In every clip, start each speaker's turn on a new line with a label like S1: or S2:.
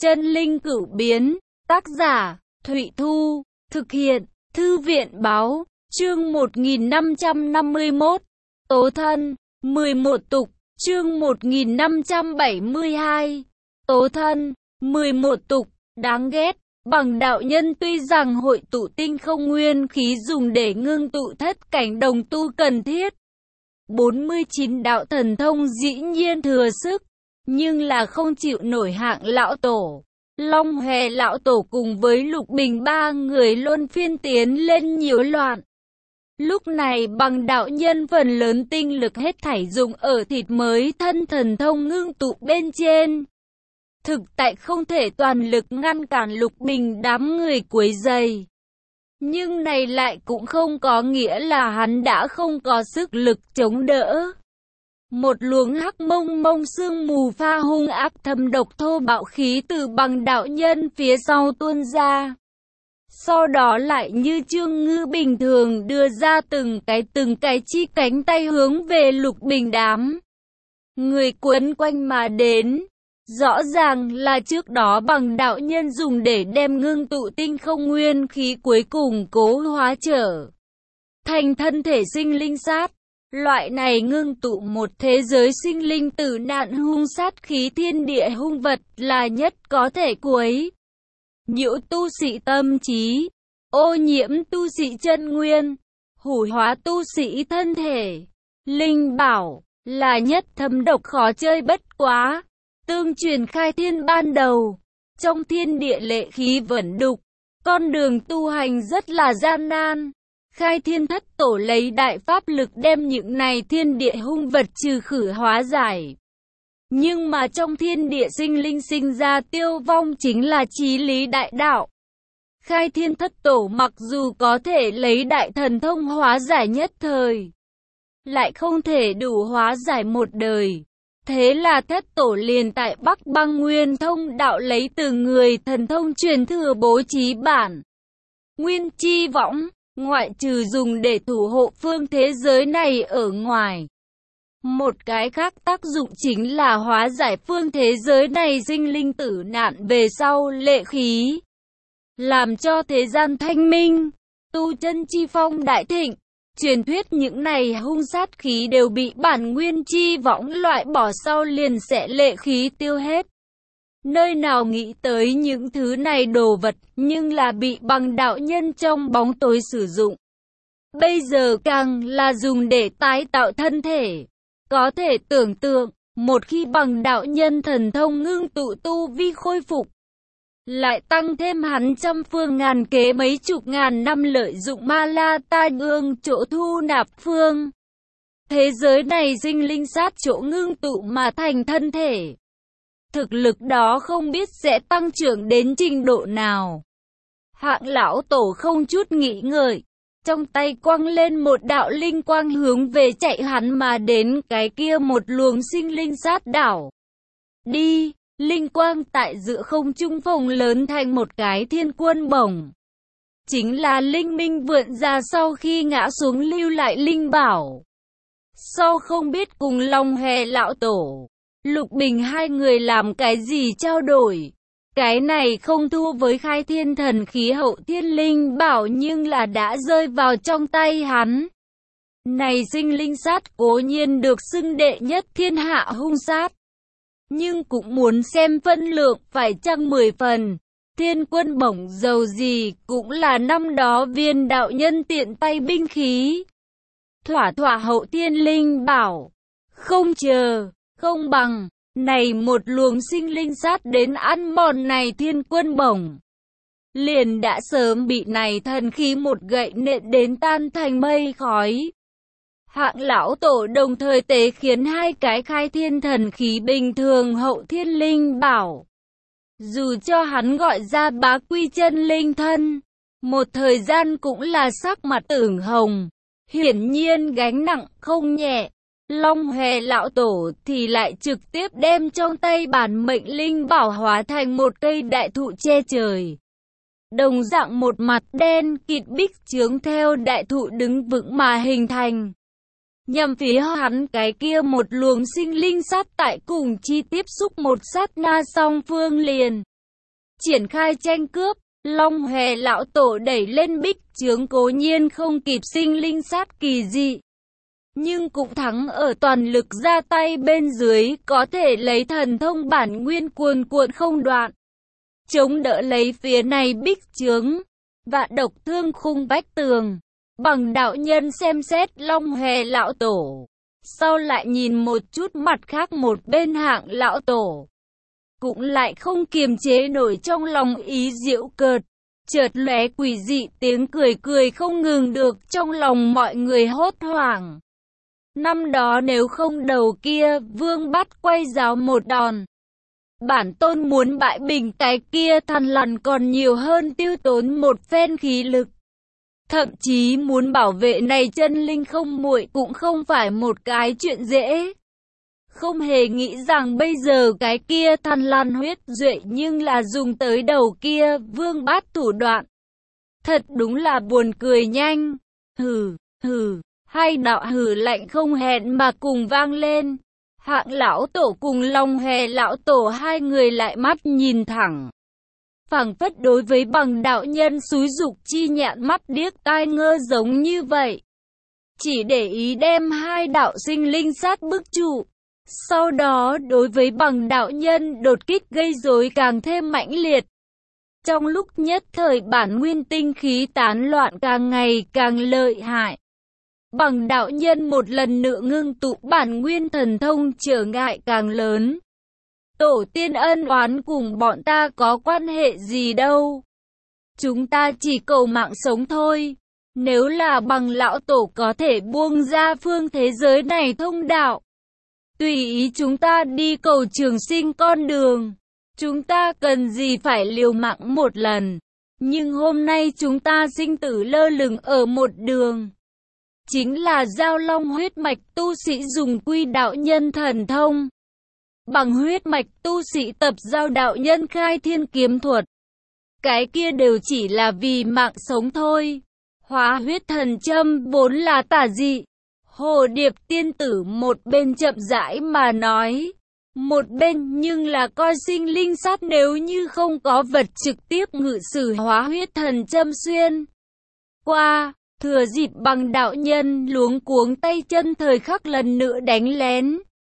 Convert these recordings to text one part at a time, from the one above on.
S1: Chân linh cửu biến, tác giả, Thụy Thu, thực hiện, Thư viện Báo, chương 1551, Tố thân, 11 tục, chương 1572, Tố thân, 11 tục, đáng ghét. Bằng đạo nhân tuy rằng hội tụ tinh không nguyên khí dùng để ngưng tụ thất cảnh đồng tu cần thiết. 49 đạo thần thông dĩ nhiên thừa sức, nhưng là không chịu nổi Hạng lão tổ, Long Hòe lão tổ cùng với Lục Bình ba người luân phiên tiến lên nhiễu loạn. Lúc này bằng đạo nhân phần lớn tinh lực hết thảy dùng ở thịt mới thân thần thông ngưng tụ bên trên. Thực tại không thể toàn lực ngăn cản Lục Bình đám người quấy rầy. Nhưng này lại cũng không có nghĩa là hắn đã không có sức lực chống đỡ. Một luồng hắc mông mông sương mù pha hung ác thâm độc thô bạo khí từ bằng đạo nhân phía sau tuôn ra. Sau đó lại như trương ngư bình thường đưa ra từng cái chi cánh tay hướng về Lục Bình đám người quấn quanh mà đến. Rõ ràng là trước đó bằng đạo nhân dùng để đem ngưng tụ tinh không nguyên khí cuối cùng cố hóa trở thành thân thể sinh linh sát. Loại này ngưng tụ một thế giới sinh linh tử nạn hung sát khí thiên địa hung vật là nhất có thể quấy nhiễu tu sĩ tâm trí, ô nhiễm tu sĩ chân nguyên, hủy hóa tu sĩ thân thể. Linh bảo là nhất thâm độc khó chơi bất quá. Tương truyền khai thiên ban đầu, trong thiên địa lệ khí vẩn đục, con đường tu hành rất là gian nan. Khai thiên thất tổ lấy đại pháp lực đem những này thiên địa hung vật trừ khử hóa giải. Nhưng mà trong thiên địa sinh linh sinh ra tiêu vong chính là chí lý đại đạo. Khai thiên thất tổ mặc dù có thể lấy đại thần thông hóa giải nhất thời, lại không thể đủ hóa giải một đời. Thế là thất tổ liền tại Bắc Băng Nguyên Thông đạo lấy từ người thần thông truyền thừa bố trí bản Nguyên Chi Võng, ngoại trừ dùng để thủ hộ phương thế giới này ở ngoài. Một cái khác tác dụng chính là hóa giải phương thế giới này sinh linh tử nạn về sau lệ khí, làm cho thế gian thanh minh, tu chân chi phong đại thịnh. Truyền thuyết những này hung sát khí đều bị bản Nguyên Chi Võng loại bỏ sau liền sẽ lệ khí tiêu hết. Nơi nào nghĩ tới những thứ này đồ vật nhưng là bị bằng đạo nhân trong bóng tối sử dụng. Bây giờ càng là dùng để tái tạo thân thể. Có thể tưởng tượng, một khi bằng đạo nhân thần thông ngưng tụ tu vi khôi phục, lại tăng thêm hắn trăm phương ngàn kế mấy chục ngàn năm lợi dụng ma la tai ương chỗ thu nạp phương thế giới này sinh linh sát chỗ ngưng tụ mà thành thân thể. Thực lực đó không biết sẽ tăng trưởng đến trình độ nào. Hạng lão tổ không chút nghĩ ngợi, trong tay quăng lên một đạo linh quang hướng về chạy hắn mà đến cái kia một luồng sinh linh sát đảo. Đi! Linh quang tại giữa không trung phồng lớn thành một cái thiên quân bổng. Chính là linh minh vượn ra sau khi ngã xuống lưu lại linh bảo. Sau không biết cùng Long Hòe lão tổ, Lục Bình hai người làm cái gì trao đổi. Cái này không thua với khai thiên thần khí hậu thiên linh bảo nhưng là đã rơi vào trong tay hắn. Này sinh linh sát cố nhiên được xưng đệ nhất thiên hạ hung sát, nhưng cũng muốn xem phân lượng phải chăng 10 phần. Thiên quân bổng dầu gì cũng là năm đó viên đạo nhân tiện tay binh khí. Thỏa thỏa hậu thiên linh bảo. Không chờ, không bằng, này một luồng sinh linh sát đến ăn mòn này thiên quân bổng. Liền đã sớm bị này thần khí một gậy nện đến tan thành mây khói. Hạng lão tổ đồng thời tế khiến hai cái khai thiên thần khí bình thường hậu thiên linh bảo. Dù cho hắn gọi ra bá quy chân linh thân, một thời gian cũng là sắc mặt ửng hồng, hiển nhiên gánh nặng không nhẹ. Long Hòe lão tổ thì lại trực tiếp đem trong tay bản mệnh linh bảo hóa thành một cây đại thụ che trời. Đồng dạng một mặt đen kịt bích chướng theo đại thụ đứng vững mà hình thành. Nhằm phía hắn cái kia một luồng sinh linh sát tại cùng chi tiếp xúc một sát na song phương liền triển khai tranh cướp. Long Hòe lão tổ đẩy lên bích chướng cố nhiên không kịp sinh linh sát kỳ dị, nhưng cũng thắng ở toàn lực ra tay bên dưới, có thể lấy thần thông bản nguyên cuồn cuộn không đoạn, chống đỡ lấy phía này bích chướng, và độc thương khung vách tường. Bằng đạo nhân xem xét Long Hòe lão tổ, sau lại nhìn một chút mặt khác một bên Hạng lão tổ, cũng lại không kiềm chế nổi trong lòng ý giễu cợt, chợt lóe quỷ dị tiếng cười cười không ngừng được, trong lòng mọi người hốt hoảng. Năm đó nếu không đầu kia Vương bắt quay giáo một đòn, bản tôn muốn bãi bình cái kia thằn lằn còn nhiều hơn tiêu tốn một phen khí lực. Thậm chí muốn bảo vệ này chân linh không muội cũng không phải một cái chuyện dễ. Không hề nghĩ rằng bây giờ cái kia thằn lằn huyết duệ nhưng là dùng tới đầu kia Vương bát thủ đoạn. Thật đúng là buồn cười nhanh. Hừ, hừ, hai đạo hừ lạnh không hẹn mà cùng vang lên. Hạng lão tổ cùng Long Hòe lão tổ hai người lại mắt nhìn thẳng, phảng phất đối với Bằng đạo nhân xúi dục chi nhãn mắt điếc tai ngơ giống như vậy, chỉ để ý đem hai đạo sinh linh sát bức trụ. Sau đó đối với Bằng đạo nhân đột kích gây rối càng thêm mãnh liệt. Trong lúc nhất thời bản nguyên tinh khí tán loạn càng ngày càng lợi hại. Bằng đạo nhân một lần nữa ngưng tụ bản nguyên thần thông trở ngại càng lớn. Tổ tiên ân oán cùng bọn ta có quan hệ gì đâu. Chúng ta chỉ cầu mạng sống thôi. Nếu là Bằng lão tổ có thể buông ra phương thế giới này thông đạo, tùy ý chúng ta đi cầu trường sinh con đường. Chúng ta cần gì phải liều mạng một lần. Nhưng hôm nay chúng ta sinh tử lơ lửng ở một đường. Chính là giao long huyết mạch tu sĩ dùng quy đạo nhân thần thông. Bằng huyết mạch tu sĩ tập giao đạo nhân khai thiên kiếm thuật. Cái kia đều chỉ là vì mạng sống thôi. Hóa huyết thần châm vốn là tà dị. Hồ Điệp tiên tử một bên chậm rãi mà nói, một bên nhưng là coi sinh linh sát nếu như không có vật trực tiếp ngự sử hóa huyết thần châm xuyên qua. Thừa dịp Bằng đạo nhân luống cuống tay chân thời khắc lần nữa đánh lén.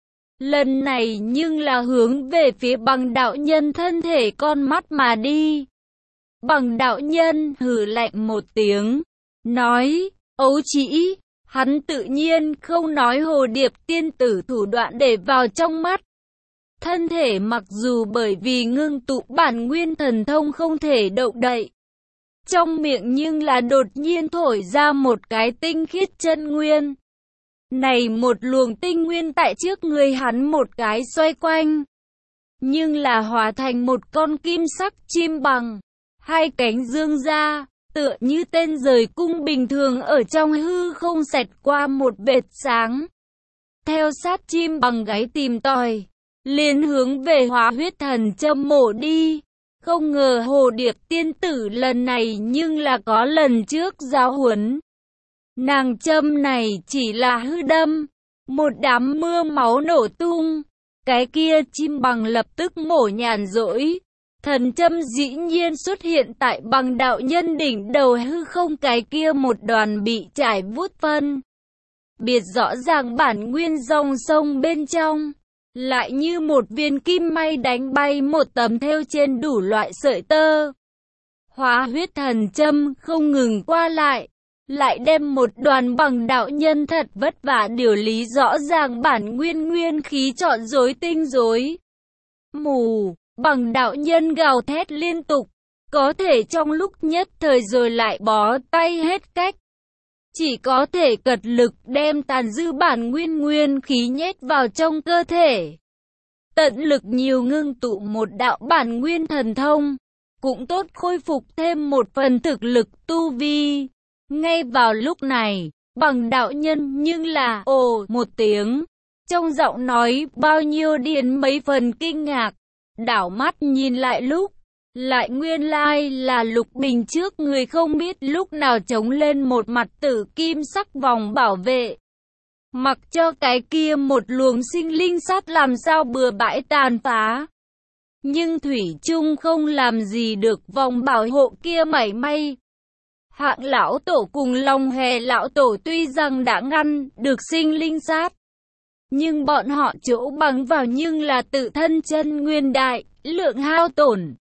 S1: Lần này nhưng là hướng về phía Bằng đạo nhân thân thể con mắt mà đi. Bằng đạo nhân hừ lạnh một tiếng, nói, ấu trĩ, hắn tự nhiên không nói Hồ Điệp tiên tử thủ đoạn để vào trong mắt. Thân thể mặc dù bởi vì ngưng tụ bản nguyên thần thông không thể động đậy, trong miệng nhưng là đột nhiên thổi ra một cái tinh khiết chân nguyên. Này một luồng tinh nguyên tại trước người hắn một cái xoay quanh, nhưng là hóa thành một con kim sắc chim bằng, hai cánh dương ra, tựa như tên rời cung bình thường ở trong hư không xẹt qua một vệt sáng. Theo sát chim bằng gáy tìm tòi, liền hướng về hóa huyết thần châm mổ đi. Không ngờ Hồ Điệp tiên tử lần này nhưng là có lần trước giáo huấn. Nàng châm này chỉ là hư đâm, một đám mưa máu nổ tung. Cái kia chim bằng lập tức mổ nhàn rỗi. Thần châm dĩ nhiên xuất hiện tại Bằng đạo nhân đỉnh đầu hư không, cái kia một đoàn bị trải vuốt phân biệt rõ ràng bản nguyên dòng sông bên trong. Lại như một viên kim may đánh bay một tấm thêu trên đủ loại sợi tơ. Hóa huyết thần châm không ngừng qua lại đem một đoàn Bằng đạo nhân thật vất vả điều lý rõ ràng bản nguyên khí chọn rối tinh rối mù. Bằng đạo nhân gào thét liên tục, có thể trong lúc nhất thời rồi lại bó tay hết cách. Chỉ có thể cật lực đem tàn dư bản nguyên khí nhét vào trong cơ thể. Tận lực nhiều ngưng tụ một đạo bản nguyên thần thông, cũng tốt khôi phục thêm một phần thực lực tu vi. Ngay vào lúc này, Bằng đạo nhân nhưng là ồ một tiếng, trong giọng nói bao nhiêu điền mấy phần kinh ngạc. Đảo mắt nhìn lại lúc, lại nguyên lai là Lục Bình trước người không biết lúc nào chống lên một mặt tử kim sắc vòng bảo vệ. Mặc cho cái kia một luồng sinh linh sát làm sao bừa bãi tàn phá. nhưng thủy chung không làm gì được vòng bảo hộ kia mảy may. Hạng lão tổ cùng Long Hề lão tổ tuy rằng đã ngăn được sinh linh sát, nhưng bọn họ chỗ bằng vào nhưng là tự thân chân nguyên đại, lượng hao tổn.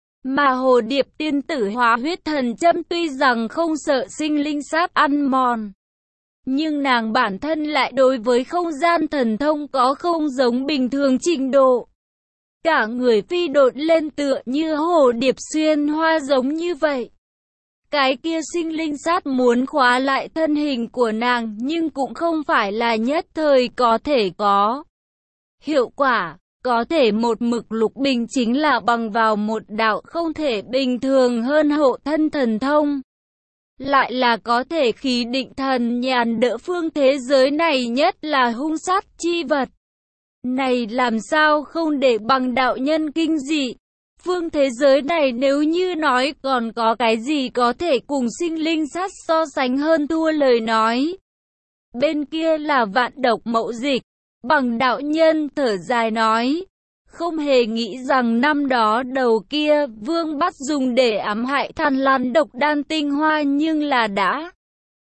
S1: Mà Hồ Điệp tiên tử hóa huyết thần châm tuy rằng không sợ sinh linh sát ăn mòn, nhưng nàng bản thân lại đối với không gian thần thông có không giống bình thường trình độ. Cả người phi độn lên tựa như hồ điệp xuyên hoa giống như vậy. Cái kia sinh linh sát muốn khóa lại thân hình của nàng nhưng cũng không phải là nhất thời có thể có hiệu quả. Có thể một mực Lục Bình chính là bằng vào một đạo không thể bình thường hơn hộ thân thần thông. Lại là có thể khí định thần nhàn đỡ phương thế giới này nhất là hung sát chi vật. Này làm sao không để bằng đạo nhân kinh dị. Phương thế giới này nếu như nói còn có cái gì có thể cùng sinh linh sát so sánh hơn thua lời nói. Bên kia là Vạn Độc Mậu Dịch. Bằng đạo nhân thở dài nói, không hề nghĩ rằng năm đó đầu kia Vương bắt dùng để ám hại Than Lan độc đan tinh hoa nhưng là đã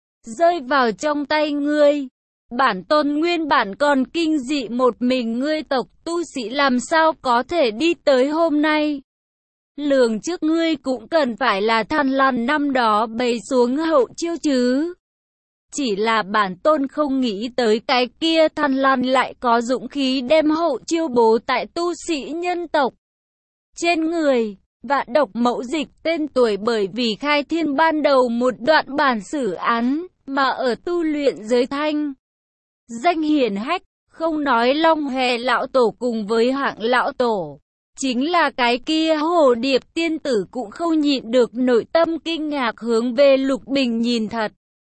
S1: rơi vào trong tay ngươi. Bản tôn nguyên bản còn kinh dị một mình ngươi tộc tu sĩ làm sao có thể đi tới hôm nay. Lường trước ngươi cũng cần phải là Than Lan năm đó bày xuống hậu chiêu chứ. Chỉ là bản tôn không nghĩ tới cái kia Than Lan lại có dũng khí đem hậu chiêu bố tại tu sĩ nhân tộc trên người. Vạn Độc Mậu Dịch tên tuổi bởi vì khai thiên ban đầu một đoạn bản sử án mà ở tu luyện giới thanh danh hiển hách, không nói Long Hề lão tổ cùng với Hạng lão tổ, chính là cái kia Hồ Điệp tiên tử cũng không nhịn được nội tâm kinh ngạc hướng về Lục Bình nhìn thật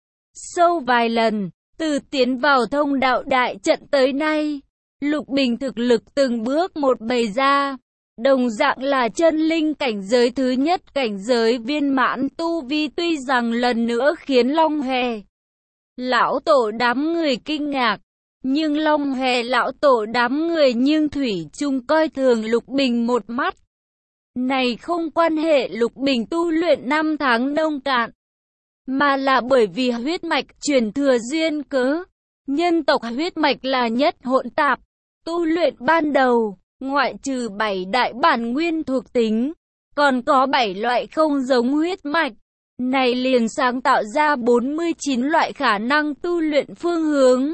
S1: sâu vài lần. Từ tiến vào thông đạo đại trận tới nay, Lục Bình thực lực từng bước một bày ra, đồng dạng là chân linh cảnh giới thứ nhất, cảnh giới viên mãn tu vi, tuy rằng lần nữa khiến Long Hề lão tổ đám người kinh ngạc, nhưng Long Hề lão tổ đám người nhưng thủy chung coi thường Lục Bình một mắt. Này không quan hệ Lục Bình tu luyện năm tháng nông cạn, mà là bởi vì huyết mạch truyền thừa duyên cớ. Nhân tộc huyết mạch là nhất hỗn tạp, tu luyện ban đầu, ngoại trừ 7 đại bản nguyên thuộc tính, còn có 7 loại không giống huyết mạch. Này liền sáng tạo ra 49 loại khả năng tu luyện phương hướng.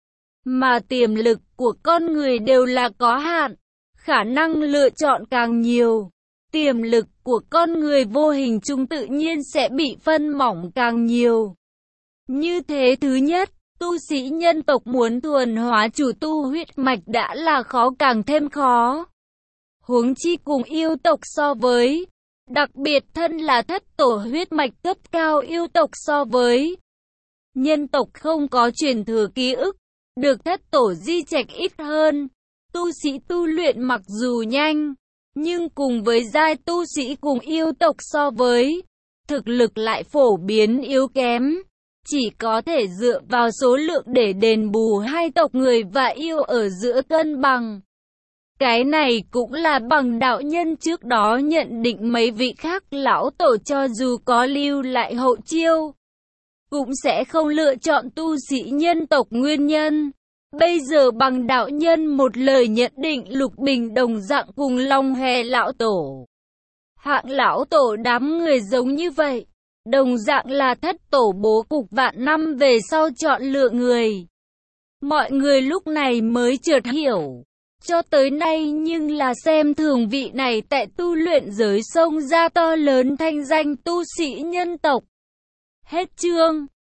S1: Mà tiềm lực của con người đều là có hạn, khả năng lựa chọn càng nhiều, tiềm lực của con người vô hình chung tự nhiên sẽ bị phân mỏng càng nhiều. Như thế thứ nhất, tu sĩ nhân tộc muốn thuần hóa chủ tu huyết mạch đã là khó càng thêm khó. Huống chi cùng yêu tộc so với, đặc biệt thân là thất tổ huyết mạch cấp cao yêu tộc so với. Nhân tộc không có truyền thừa ký ức, được thất tổ di trạch ít hơn. Tu sĩ tu luyện mặc dù nhanh, nhưng cùng với giai tu sĩ cùng yêu tộc so với, thực lực lại phổ biến yếu kém. Chỉ có thể dựa vào số lượng để đền bù hai tộc người và yêu ở giữa cân bằng. Cái này cũng là bằng đạo nhân trước đó nhận định mấy vị khác lão tổ cho dù có lưu lại hậu chiêu, cũng sẽ không lựa chọn tu sĩ nhân tộc nguyên nhân. Bây giờ bằng đạo nhân một lời nhận định Lục Bình đồng dạng cùng Long Hề lão tổ, Hạng lão tổ đám người giống như vậy. Đồng dạng là thất tổ bố cục vạn năm về sau chọn lựa người. Mọi người lúc này mới chợt hiểu. Cho tới nay nhưng là xem thường vị này tại tu luyện giới sông ra to lớn thanh danh tu sĩ nhân tộc. Hết chương.